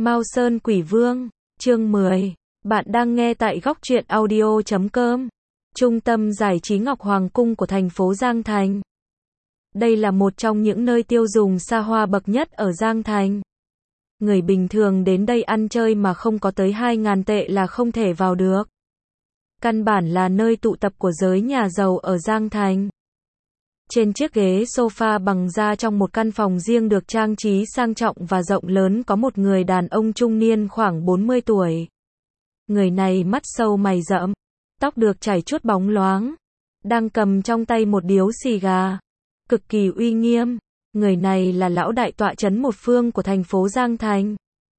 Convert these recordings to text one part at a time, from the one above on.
Mao Sơn Quỷ Vương, chương 10. Bạn đang nghe tại góc truyện audio.com. Trung tâm giải trí Ngọc Hoàng Cung của thành phố Giang Thành. Đây là một trong những nơi tiêu dùng xa hoa bậc nhất ở Giang Thành. Người bình thường đến đây ăn chơi mà không có tới 2.000 tệ là không thể vào được. Căn bản là nơi tụ tập của giới nhà giàu ở Giang Thành. Trên chiếc ghế sofa bằng da trong một căn phòng riêng được trang trí sang trọng và rộng lớn có một người đàn ông trung niên khoảng 40 tuổi. Người này mắt sâu mày rậm, tóc được chải chuốt bóng loáng, đang cầm trong tay một điếu xì gà, cực kỳ uy nghiêm. Người này là lão đại tọa trấn một phương của thành phố Giang Thành.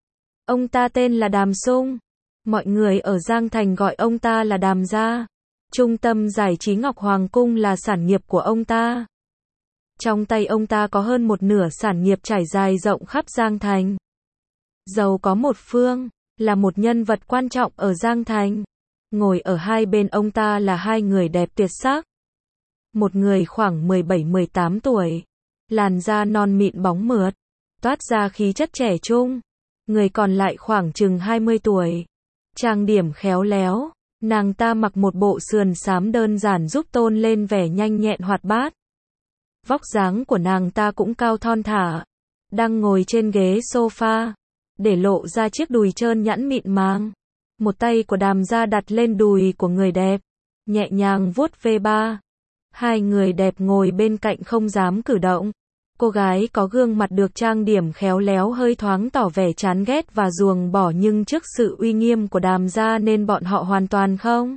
Ông ta tên là Đàm Sung. Mọi người ở Giang Thành gọi ông ta là Đàm gia. Trung tâm giải trí Ngọc Hoàng Cung là sản nghiệp của ông ta. Trong tay ông ta có hơn một nửa sản nghiệp trải dài rộng khắp Giang Thành. Giàu có một phương, là một nhân vật quan trọng ở Giang Thành. Ngồi ở hai bên ông ta là hai người đẹp tuyệt sắc. Một người khoảng 17-18 tuổi, làn da non mịn bóng mượt, toát ra khí chất trẻ trung. Người còn lại khoảng chừng 20 tuổi, trang điểm khéo léo. Nàng ta mặc một bộ sườn xám đơn giản giúp tôn lên vẻ nhanh nhẹn hoạt bát. Vóc dáng của nàng ta cũng cao thon thả, đang ngồi trên ghế sofa, để lộ ra chiếc đùi trơn nhẵn mịn màng. Một tay của Đàm gia đặt lên đùi của người đẹp, nhẹ nhàng vuốt ve ba. Hai người đẹp ngồi bên cạnh không dám cử động. Cô gái có gương mặt được trang điểm khéo léo hơi thoáng tỏ vẻ chán ghét và ruồng bỏ, nhưng trước sự uy nghiêm của Đàm gia nên bọn họ hoàn toàn không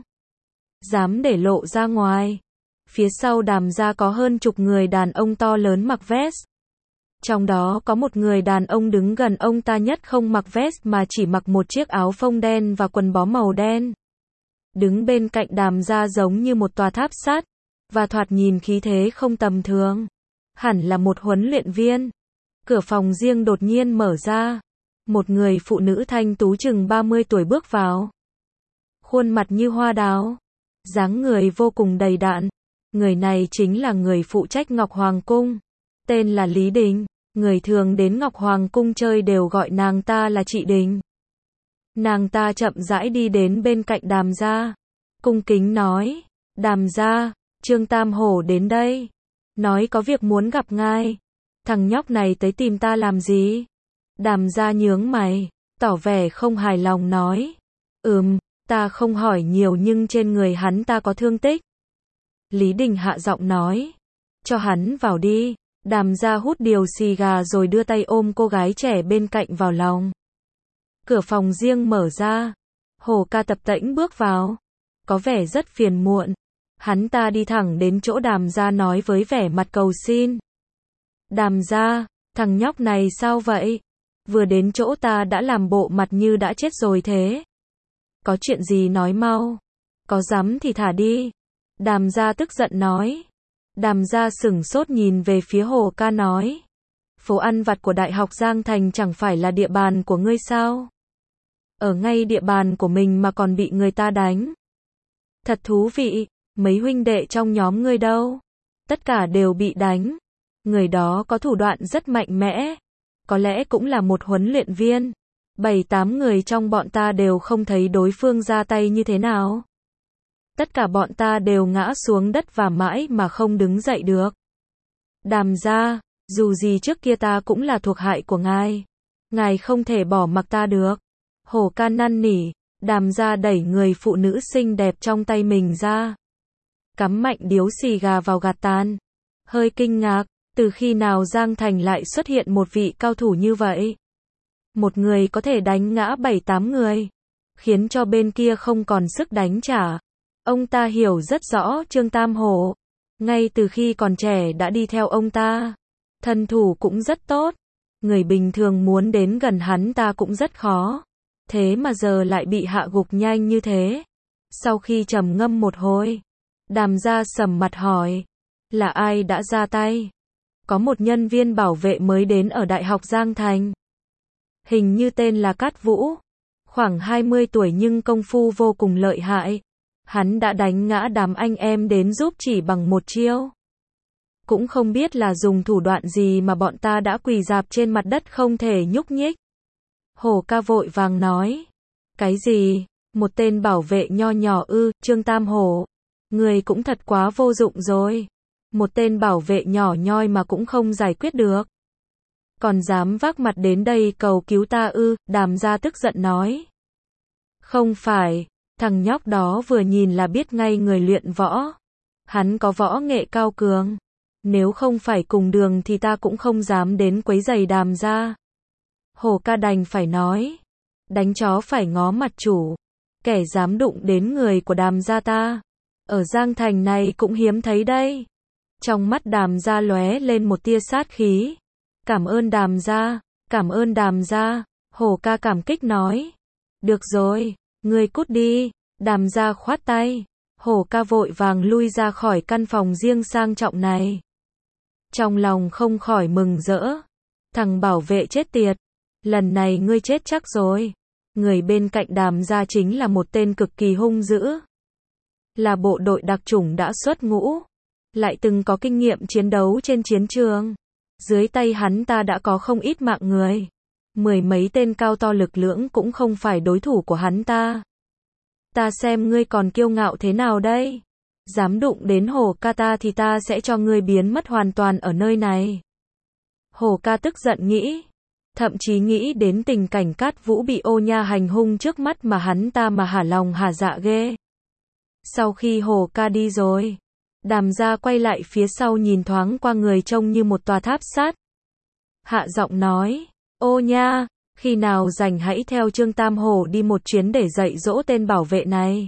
dám để lộ ra ngoài. Phía sau Đàm gia có hơn chục người đàn ông to lớn mặc vest. Trong đó có một người đàn ông đứng gần ông ta nhất không mặc vest mà chỉ mặc một chiếc áo phông đen và quần bó màu đen. Đứng bên cạnh Đàm gia giống như một tòa tháp sắt, và thoạt nhìn khí thế không tầm thường. Hẳn là một huấn luyện viên. Cửa phòng riêng đột nhiên mở ra. Một người phụ nữ thanh tú chừng 30 tuổi bước vào. Khuôn mặt như hoa đào, dáng người vô cùng đầy đặn. Người này chính là người phụ trách Ngọc Hoàng Cung. Tên là Lý Đình. Người thường đến Ngọc Hoàng Cung chơi đều gọi nàng ta là chị Đình. Nàng ta chậm rãi đi đến bên cạnh Đàm gia, cung kính nói: Đàm gia, Trương Tam Hổ đến đây, nói có việc muốn gặp ngài. Thằng nhóc này tới tìm ta làm gì? Đàm gia nhướng mày, tỏ vẻ không hài lòng nói: ta không hỏi nhiều nhưng trên người hắn ta có thương tích. Lý Đình hạ giọng nói: cho hắn vào đi. Đàm gia hút điếu xì gà rồi đưa tay ôm cô gái trẻ bên cạnh vào lòng. Cửa phòng riêng mở ra. Hồ Ca tập tễnh bước vào, có vẻ rất phiền muộn. Hắn ta đi thẳng đến chỗ Đàm gia nói với vẻ mặt cầu xin: Đàm gia, thằng nhóc này sao vậy? Vừa đến chỗ ta đã làm bộ mặt như đã chết rồi thế. Có chuyện gì nói mau. Có dám thì thả đi. Đàm gia tức giận nói. Đàm gia sửng sốt nhìn về phía Hồ Ca nói: phố ăn vặt của Đại học Giang Thành chẳng phải là địa bàn của ngươi sao? Ở ngay địa bàn của mình mà còn bị người ta đánh. Thật thú vị. Mấy huynh đệ trong nhóm ngươi đâu? Tất cả đều bị đánh. Người đó có thủ đoạn rất mạnh mẽ. Có lẽ cũng là một huấn luyện viên. 7-8 người trong bọn ta đều không thấy đối phương ra tay như thế nào. Tất cả bọn ta đều ngã xuống đất và mãi mà không đứng dậy được. Đàm gia, dù gì trước kia ta cũng là thuộc hạ của ngài. Ngài không thể bỏ mặc ta được. Hồ Ca năn nỉ. Đàm gia đẩy người phụ nữ xinh đẹp trong tay mình ra, cắm mạnh điếu xì gà vào gạt tàn. Hơi kinh ngạc, từ khi nào Giang Thành lại xuất hiện một vị cao thủ như vậy? Một người có thể đánh ngã 7-8 người, khiến cho bên kia không còn sức đánh trả. Ông ta hiểu rất rõ Trương Tam Hổ. Ngay từ khi còn trẻ đã đi theo ông ta. Thân thủ cũng rất tốt. Người bình thường muốn đến gần hắn ta cũng rất khó. Thế mà giờ lại bị hạ gục nhanh như thế. Sau khi trầm ngâm một hồi, Đàm gia sầm mặt hỏi: là ai đã ra tay? Có một nhân viên bảo vệ mới đến ở Đại học Giang Thành. Hình như tên là Cát Vũ. Khoảng 20 tuổi nhưng công phu vô cùng lợi hại. Hắn đã đánh ngã đám anh em đến giúp chỉ bằng một chiêu. Cũng không biết là dùng thủ đoạn gì mà bọn ta đã quỳ rạp trên mặt đất không thể nhúc nhích. Hổ ca vội vàng nói. Cái gì? Một tên bảo vệ nho nhỏ ư? Trương Tam Hổ, người cũng thật quá vô dụng rồi. Một tên bảo vệ nhỏ nhoi mà cũng không giải quyết được. Còn dám vác mặt đến đây cầu cứu ta ư? Đàm gia tức giận nói. Không phải, thằng nhóc đó vừa nhìn là biết ngay người luyện võ. Hắn có võ nghệ cao cường. Nếu không phải cùng đường thì ta cũng không dám đến quấy rầy Đàm gia. Hổ ca đành phải nói. Đánh chó phải ngó mặt chủ. Kẻ dám đụng đến người của Đàm gia ta, ở Giang Thành này cũng hiếm thấy đây. Trong mắt Đàm gia lóe lên một tia sát khí. Cảm ơn Đàm gia, cảm ơn Đàm gia. Hổ ca cảm kích nói. Được rồi, ngươi cút đi. Đàm gia khoát tay. Hổ ca vội vàng lui ra khỏi căn phòng riêng sang trọng này. Trong lòng không khỏi mừng rỡ. Thằng bảo vệ chết tiệt, lần này ngươi chết chắc rồi. Người bên cạnh Đàm gia chính là một tên cực kỳ hung dữ. Là bộ đội đặc chủng đã xuất ngũ. Lại từng có kinh nghiệm chiến đấu trên chiến trường. Dưới tay hắn ta đã có không ít mạng người. Mười mấy tên cao to lực lưỡng cũng không phải đối thủ của hắn ta. Ta xem ngươi còn kiêu ngạo thế nào đây? Dám đụng đến Hổ ca ta thì ta sẽ cho ngươi biến mất hoàn toàn ở nơi này. Hổ ca tức giận nghĩ. Thậm chí nghĩ đến tình cảnh Cát Vũ bị Ô Nha hành hung trước mắt mà hắn ta mà hả lòng hả dạ ghê. Sau khi Hổ ca đi rồi, Đàm gia quay lại phía sau nhìn thoáng qua người trông như một tòa tháp sắt. Hạ giọng nói, Ô Nha, khi nào rảnh hãy theo Trương Tam Hổ đi một chuyến để dạy dỗ tên bảo vệ này.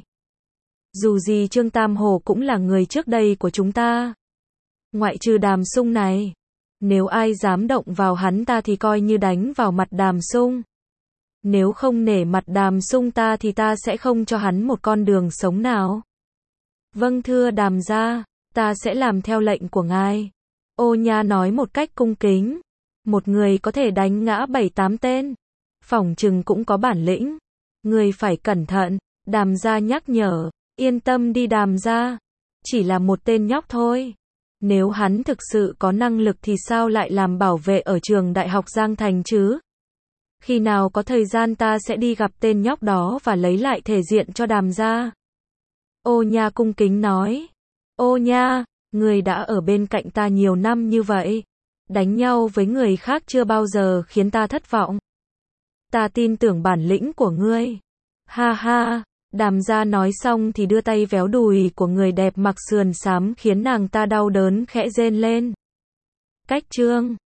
Dù gì Trương Tam Hổ cũng là người trước đây của chúng ta. Ngoại trừ Đàm Sung này. Nếu ai dám động vào hắn ta thì coi như đánh vào mặt Đàm Sung. Nếu không nể mặt Đàm Sung ta thì ta sẽ không cho hắn một con đường sống nào. Vâng thưa Đàm gia, ta sẽ làm theo lệnh của ngài. Ô Nha nói một cách cung kính. Một người có thể đánh ngã 7-8 tên. Phỏng chừng cũng có bản lĩnh. Người phải cẩn thận, Đàm gia nhắc nhở. Yên tâm đi Đàm gia. Chỉ là một tên nhóc thôi. Nếu hắn thực sự có năng lực thì sao lại làm bảo vệ ở trường Đại học Giang Thành chứ? Khi nào có thời gian ta sẽ đi gặp tên nhóc đó và lấy lại thể diện cho Đàm gia. Ô Nha cung kính nói. Ô Nha, người đã ở bên cạnh ta nhiều năm như vậy. Đánh nhau với người khác chưa bao giờ khiến ta thất vọng. Ta tin tưởng bản lĩnh của ngươi. Ha ha. Đàm gia nói xong thì đưa tay véo đùi của người đẹp mặc sườn xám khiến nàng ta đau đớn khẽ rên lên. Cách chương